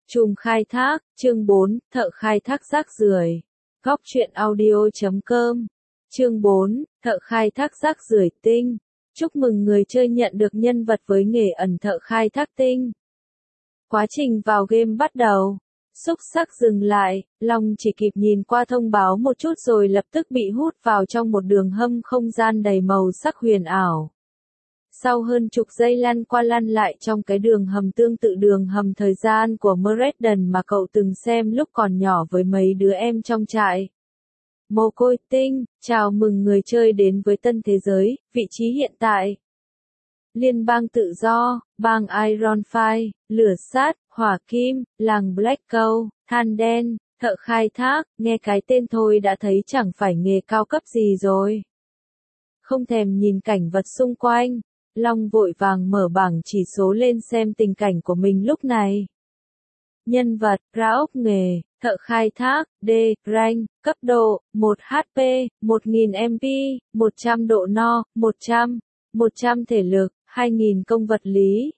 Chùm khai thác, chương 4, thợ khai thác rác rưởi. Góc truyện audio.com. Chương 4, thợ khai thác rác rưởi tinh. Chúc mừng người chơi nhận được nhân vật với nghề ẩn thợ khai thác tinh. Quá trình vào game bắt đầu. Xúc xắc dừng lại, Long chỉ kịp nhìn qua thông báo một chút rồi lập tức bị hút vào trong một đường hầm không gian đầy màu sắc huyền ảo. Sau hơn chục giây lăn qua lăn lại trong cái đường hầm tương tự đường hầm thời gian của Marathon mà cậu từng xem lúc còn nhỏ với mấy đứa em trong trại. Mồ côi tinh, chào mừng người chơi đến với tân thế giới, vị trí hiện tại. Liên bang tự do, bang Iron Fire, lửa sát, hỏa kim, làng Black Coal, than đen, thợ khai thác, nghe cái tên thôi đã thấy chẳng phải nghề cao cấp gì rồi. Không thèm nhìn cảnh vật xung quanh, Long vội vàng mở bảng chỉ số lên xem tình cảnh của mình lúc này. Nhân vật, ra ốc nghề, thợ khai thác, D, rank, cấp độ, 1 HP, 1000 MP, 100 độ no, 100 thể lực, 2000 công vật lý,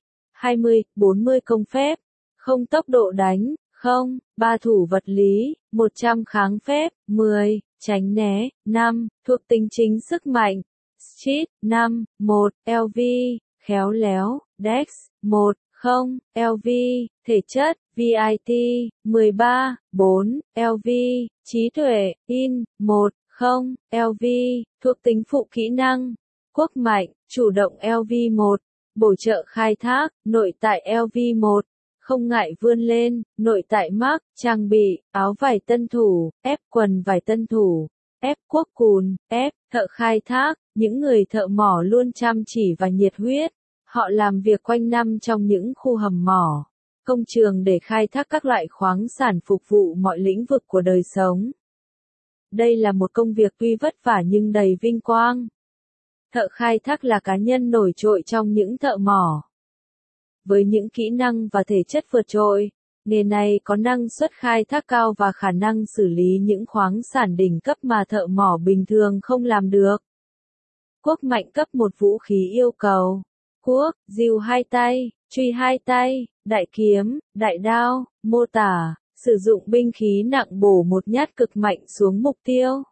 40 công phép, không tốc độ đánh, 3 thủ vật lý, 100 kháng phép, 10, tránh né, 5, thuộc tính chính sức mạnh. Cheat, 5, 1, LV, khéo léo, Dex, 1, 0, LV, thể chất, VIT, 13, 4, LV, trí tuệ, In, 1, 0, LV, thuộc tính phụ kỹ năng, quốc mạnh, chủ động LV 1, bổ trợ khai thác, nội tại LV 1, không ngại vươn lên, nội tại Mark, trang bị, áo vải tân thủ, ép quần vải tân thủ. Ép quốc cùn, ép, thợ khai thác, những người thợ mỏ luôn chăm chỉ và nhiệt huyết. Họ làm việc quanh năm trong những khu hầm mỏ, công trường để khai thác các loại khoáng sản phục vụ mọi lĩnh vực của đời sống. Đây là một công việc tuy vất vả nhưng đầy vinh quang. Thợ khai thác là cá nhân nổi trội trong những thợ mỏ. Với những kỹ năng và thể chất vượt trội, nghề này có năng suất khai thác cao và khả năng xử lý những khoáng sản đỉnh cấp mà thợ mỏ bình thường không làm được. Quốc mạnh cấp 1 vũ khí yêu cầu. Quốc, rìu 2 tay, truy 2 tay, đại kiếm, đại đao, mô tả, sử dụng binh khí nặng bổ một nhát cực mạnh xuống mục tiêu.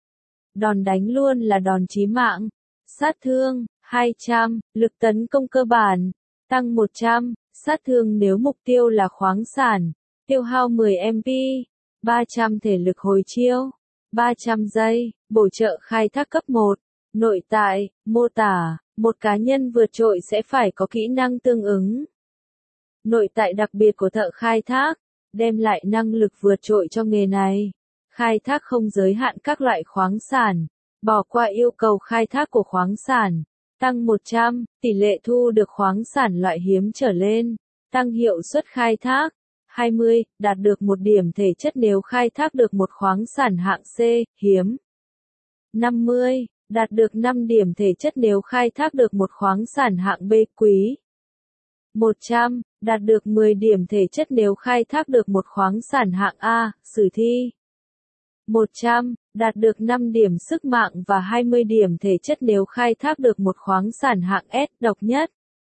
Đòn đánh luôn là đòn chí mạng. Sát thương, 200, lực tấn công cơ bản, tăng 100. Sát thương nếu mục tiêu là khoáng sản, tiêu hao 10 MP, 300 thể lực hồi chiêu, 300 giây, bổ trợ khai thác cấp 1, nội tại, mô tả, một cá nhân vượt trội sẽ phải có kỹ năng tương ứng. Nội tại đặc biệt của thợ khai thác, đem lại năng lực vượt trội cho nghề này. Khai thác không giới hạn các loại khoáng sản, bỏ qua yêu cầu khai thác của khoáng sản. Tăng 100, tỷ lệ thu được khoáng sản loại hiếm trở lên, tăng hiệu suất khai thác, 20, đạt được 1 điểm thể chất nếu khai thác được một khoáng sản hạng C, hiếm. 50, đạt được 5 điểm thể chất nếu khai thác được một khoáng sản hạng B, quý. 100, đạt được 10 điểm thể chất nếu khai thác được một khoáng sản hạng A, sử thi. 100, đạt được 5 điểm sức mạnh và 20 điểm thể chất nếu khai thác được một khoáng sản hạng S, độc nhất.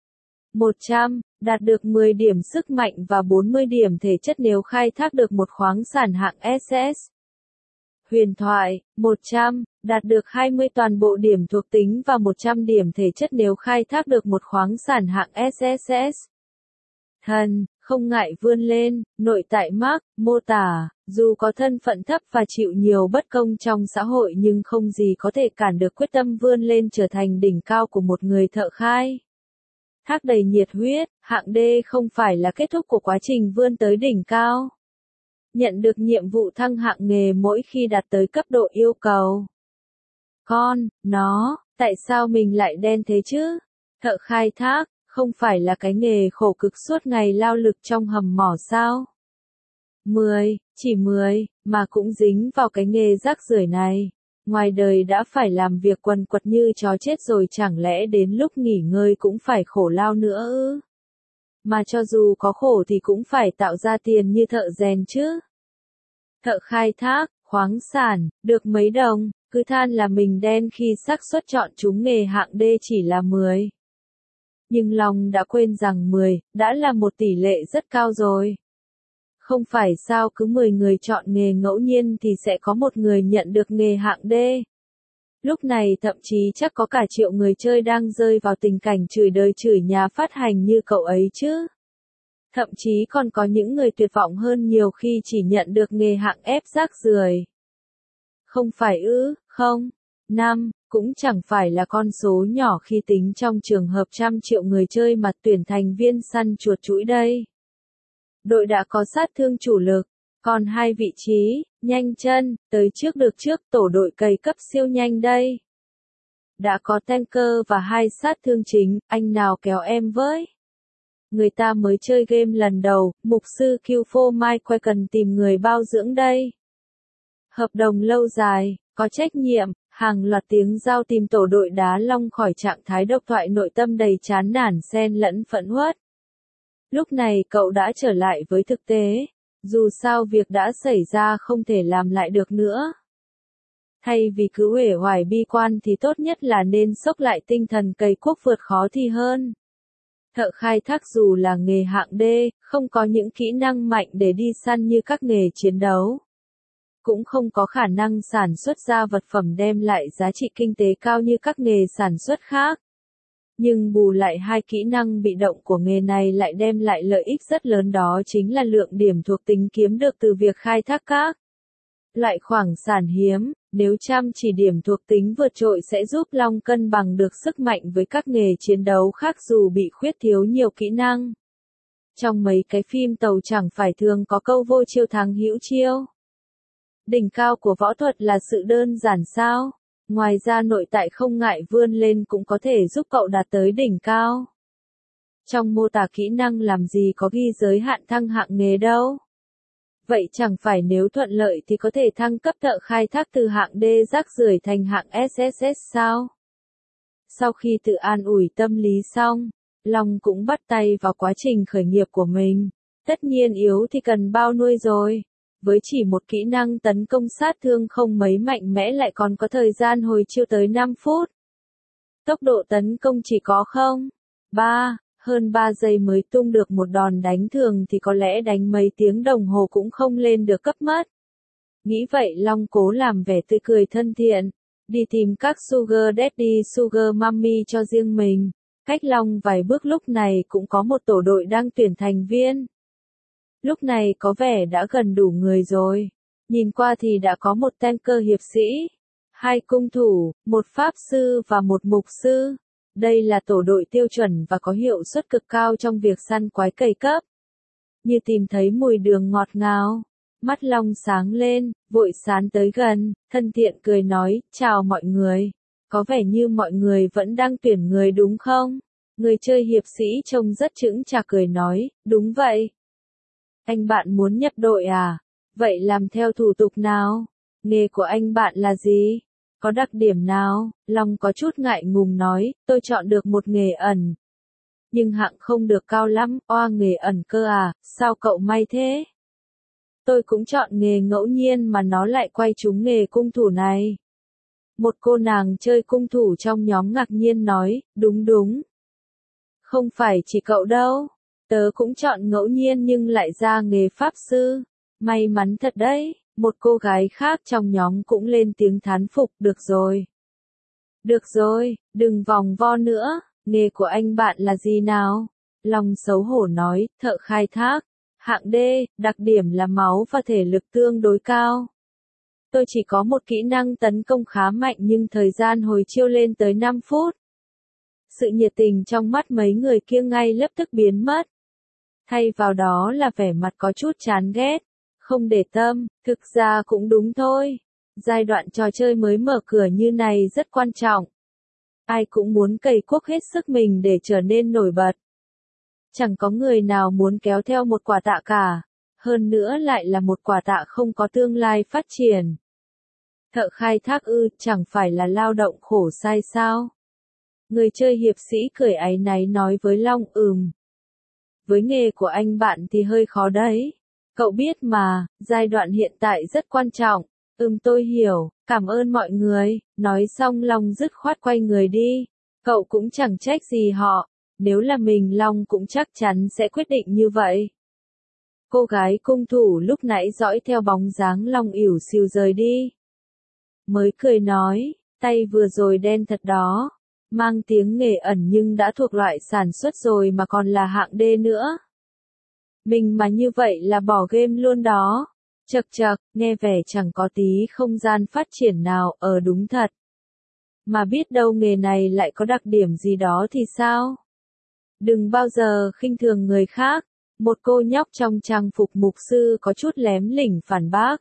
100, đạt được 10 điểm sức mạnh và 40 điểm thể chất nếu khai thác được một khoáng sản hạng SS. Huyền thoại, 100, đạt được 20 toàn bộ điểm thuộc tính và 100 điểm thể chất nếu khai thác được một khoáng sản hạng SSS. Thần, không ngại vươn lên, nội tại Mark, mô tả, dù có thân phận thấp và chịu nhiều bất công trong xã hội nhưng không gì có thể cản được quyết tâm vươn lên trở thành đỉnh cao của một người thợ khai thác đầy nhiệt huyết. Hạng D không phải là kết thúc của quá trình vươn tới đỉnh cao. Nhận được nhiệm vụ thăng hạng nghề mỗi khi đạt tới cấp độ yêu cầu. Tại sao mình lại đen thế chứ? Thợ khai thác, không phải là cái nghề khổ cực suốt ngày lao lực trong hầm mỏ sao? 10, mà cũng dính vào cái nghề rác rưởi này. Ngoài đời đã phải làm việc quần quật như chó chết rồi chẳng lẽ đến lúc nghỉ ngơi cũng phải khổ lao nữa ư? Mà cho dù có khổ thì cũng phải tạo ra tiền như thợ rèn chứ. Thợ khai thác, khoáng sản, được mấy đồng, cứ than là mình đen khi xác suất chọn trúng nghề hạng D chỉ là 10. Nhưng Long đã quên rằng 10, đã là một tỷ lệ rất cao rồi. Không phải sao cứ 10 người chọn nghề ngẫu nhiên thì sẽ có một người nhận được nghề hạng D. Lúc này thậm chí chắc có cả triệu người chơi đang rơi vào tình cảnh chửi đời chửi nhà phát hành như cậu ấy chứ. Thậm chí còn có những người tuyệt vọng hơn nhiều khi chỉ nhận được nghề hạng F rác rưởi. Không phải ư, không. 5, cũng chẳng phải là con số nhỏ khi tính trong trường hợp trăm triệu người chơi mà tuyển thành viên săn chuột chũi đây. Đội đã có sát thương chủ lực, còn 2 vị trí, nhanh chân, tới trước được trước tổ đội cày cấp siêu nhanh đây. Đã có tanker và 2 sát thương chính, anh nào kéo em với. Người ta mới chơi game lần đầu, mục sư Q4 Mai quay cần tìm người bao dưỡng đây. Hợp đồng lâu dài, có trách nhiệm, hàng loạt tiếng giao tìm tổ đội đá long khỏi trạng thái độc thoại nội tâm đầy chán nản xen lẫn phẫn uất. Lúc này cậu đã trở lại với thực tế, dù sao việc đã xảy ra không thể làm lại được nữa. Thay vì cứ uể oải bi quan thì tốt nhất là nên xốc lại tinh thần cày cuốc vượt khó thì hơn. Thợ khai thác dù là nghề hạng D, không có những kỹ năng mạnh để đi săn như các nghề chiến đấu. Cũng không có khả năng sản xuất ra vật phẩm đem lại giá trị kinh tế cao như các nghề sản xuất khác. Nhưng bù lại 2 kỹ năng bị động của nghề này lại đem lại lợi ích rất lớn, đó chính là lượng điểm thuộc tính kiếm được từ việc khai thác các loại khoáng sản hiếm. Nếu chăm chỉ điểm thuộc tính vượt trội sẽ giúp Long cân bằng được sức mạnh với các nghề chiến đấu khác dù bị khuyết thiếu nhiều kỹ năng. Trong mấy cái phim tàu chẳng phải thường có câu vô chiêu thắng hữu chiêu. Đỉnh cao của võ thuật là sự đơn giản sao? Ngoài ra nội tại không ngại vươn lên cũng có thể giúp cậu đạt tới đỉnh cao. Trong mô tả kỹ năng làm gì có ghi giới hạn thăng hạng nghề đâu. Vậy chẳng phải nếu thuận lợi thì có thể thăng cấp thợ khai thác từ hạng D rác rưởi thành hạng SSS sao? Sau khi tự an ủi tâm lý xong, Long cũng bắt tay vào quá trình khởi nghiệp của mình. Tất nhiên yếu thì cần bao nuôi rồi. Với chỉ một kỹ năng tấn công sát thương không mấy mạnh mẽ lại còn có thời gian hồi chiêu tới 5 phút. Tốc độ tấn công chỉ có hơn 3 giây mới tung được một đòn đánh thường thì có lẽ đánh mấy tiếng đồng hồ cũng không lên được cấp mất. Nghĩ vậy Long cố làm vẻ tươi cười thân thiện, đi tìm các Sugar Daddy Sugar Mommy cho riêng mình. Cách Long vài bước lúc này cũng có một tổ đội đang tuyển thành viên. Lúc này có vẻ đã gần đủ người rồi. Nhìn qua thì đã có một tanker hiệp sĩ, 2 cung thủ, 1 pháp sư và 1 mục sư. Đây là tổ đội tiêu chuẩn và có hiệu suất cực cao trong việc săn quái cày cấp. Như tìm thấy mùi đường ngọt ngào. Mắt Long sáng lên, vội sán tới gần, thân thiện cười nói, chào mọi người. Có vẻ như mọi người vẫn đang tuyển người đúng không? Người chơi hiệp sĩ trông rất chững chạc cười nói, đúng vậy. Anh bạn muốn nhập đội à? Vậy làm theo thủ tục nào? Nghề của anh bạn là gì? Có đặc điểm nào? Long có chút ngại ngùng nói, tôi chọn được một nghề ẩn. Nhưng hạng không được cao lắm, oa nghề ẩn cơ à, sao cậu may thế? Tôi cũng chọn nghề ngẫu nhiên mà nó lại quay trúng nghề cung thủ này. Một cô nàng chơi cung thủ trong nhóm ngạc nhiên nói, đúng. Không phải chỉ cậu đâu. Tớ cũng chọn ngẫu nhiên nhưng lại ra nghề pháp sư. May mắn thật đấy. Một cô gái khác trong nhóm cũng lên tiếng thán phục, được rồi, đừng vòng vo nữa, nghề của anh bạn là gì nào? Long xấu hổ nói, thợ khai thác, hạng D, đặc điểm là máu và thể lực tương đối cao. Tôi chỉ có một kỹ năng tấn công khá mạnh nhưng thời gian hồi chiêu lên tới 5 phút. Sự nhiệt tình trong mắt mấy người kia ngay lập tức biến mất. Thay vào đó là vẻ mặt có chút chán ghét. Không để tâm, thực ra cũng đúng thôi. Giai đoạn trò chơi mới mở cửa như này rất quan trọng. Ai cũng muốn cày cuốc hết sức mình để trở nên nổi bật. Chẳng có người nào muốn kéo theo một quả tạ cả. Hơn nữa lại là một quả tạ không có tương lai phát triển. Thợ khai thác chẳng phải là lao động khổ sai sao? Người chơi hiệp sĩ cười áy náy nói với Long, với nghề của anh bạn thì hơi khó đấy. Cậu biết mà, giai đoạn hiện tại rất quan trọng. Tôi hiểu, cảm ơn mọi người. Nói xong Long dứt khoát quay người đi. Cậu cũng chẳng trách gì họ. Nếu là mình Long cũng chắc chắn sẽ quyết định như vậy. Cô gái cung thủ lúc nãy dõi theo bóng dáng Long ỉu xìu rời đi. Mới cười nói, tay vừa rồi đen thật đó. Mang tiếng nghề ẩn nhưng đã thuộc loại sản xuất rồi mà còn là hạng D nữa. Mình mà như vậy là bỏ game luôn đó. Chậc chậc, nghe vẻ chẳng có tí không gian phát triển nào, đúng thật. Mà biết đâu nghề này lại có đặc điểm gì đó thì sao? Đừng bao giờ khinh thường người khác. Một cô nhóc trong trang phục mục sư có chút lém lỉnh phản bác.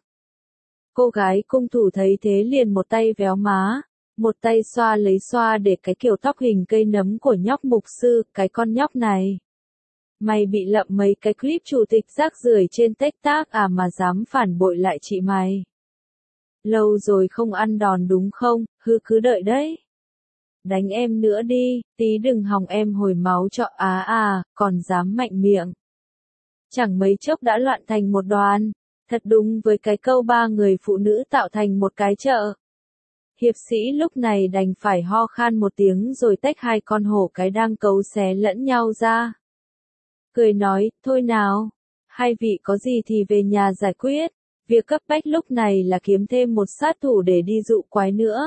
Cô gái cung thủ thấy thế liền một tay véo má, một tay xoa để cái kiểu tóc hình cây nấm của nhóc mục sư, cái con nhóc này. Mày bị lậm mấy cái clip chủ tịch rác rưởi trên TikTok à mà dám phản bội lại chị mày. Lâu rồi không ăn đòn đúng không, cứ đợi đấy. Đánh em nữa đi, tí đừng hòng em hồi máu cho còn dám mạnh miệng. Chẳng mấy chốc đã loạn thành một đoàn, thật đúng với cái câu ba người phụ nữ tạo thành một cái chợ. Hiệp sĩ lúc này đành phải ho khan một tiếng rồi tách hai con hổ cái đang cấu xé lẫn nhau ra. Cười nói, thôi nào, hai vị có gì thì về nhà giải quyết, việc cấp bách lúc này là kiếm thêm một sát thủ để đi dụ quái nữa.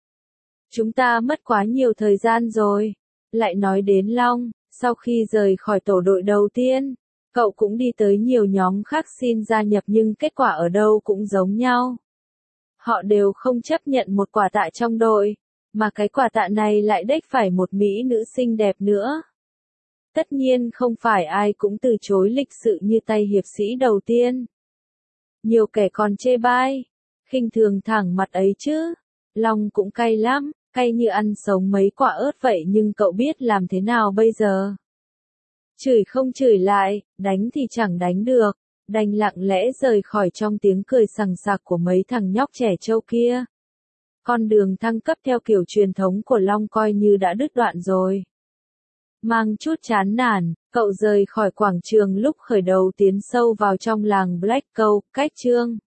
Chúng ta mất quá nhiều thời gian rồi. Lại nói đến Long, sau khi rời khỏi tổ đội đầu tiên, cậu cũng đi tới nhiều nhóm khác xin gia nhập nhưng kết quả ở đâu cũng giống nhau. Họ đều không chấp nhận một quả tạ trong đội, mà cái quả tạ này lại đếch phải một mỹ nữ xinh đẹp nữa. Tất nhiên không phải ai cũng từ chối lịch sự như tay hiệp sĩ đầu tiên. Nhiều kẻ còn chê bai, khinh thường thẳng mặt ấy chứ. Long cũng cay lắm, cay như ăn sống mấy quả ớt vậy nhưng cậu biết làm thế nào bây giờ? Chửi không chửi lại, đánh thì chẳng đánh được, đành lặng lẽ rời khỏi trong tiếng cười sằng sặc của mấy thằng nhóc trẻ trâu kia. Con đường thăng cấp theo kiểu truyền thống của Long coi như đã đứt đoạn rồi. Mang chút chán nản, cậu rời khỏi quảng trường lúc khởi đầu tiến sâu vào trong làng Black Cow, cách chương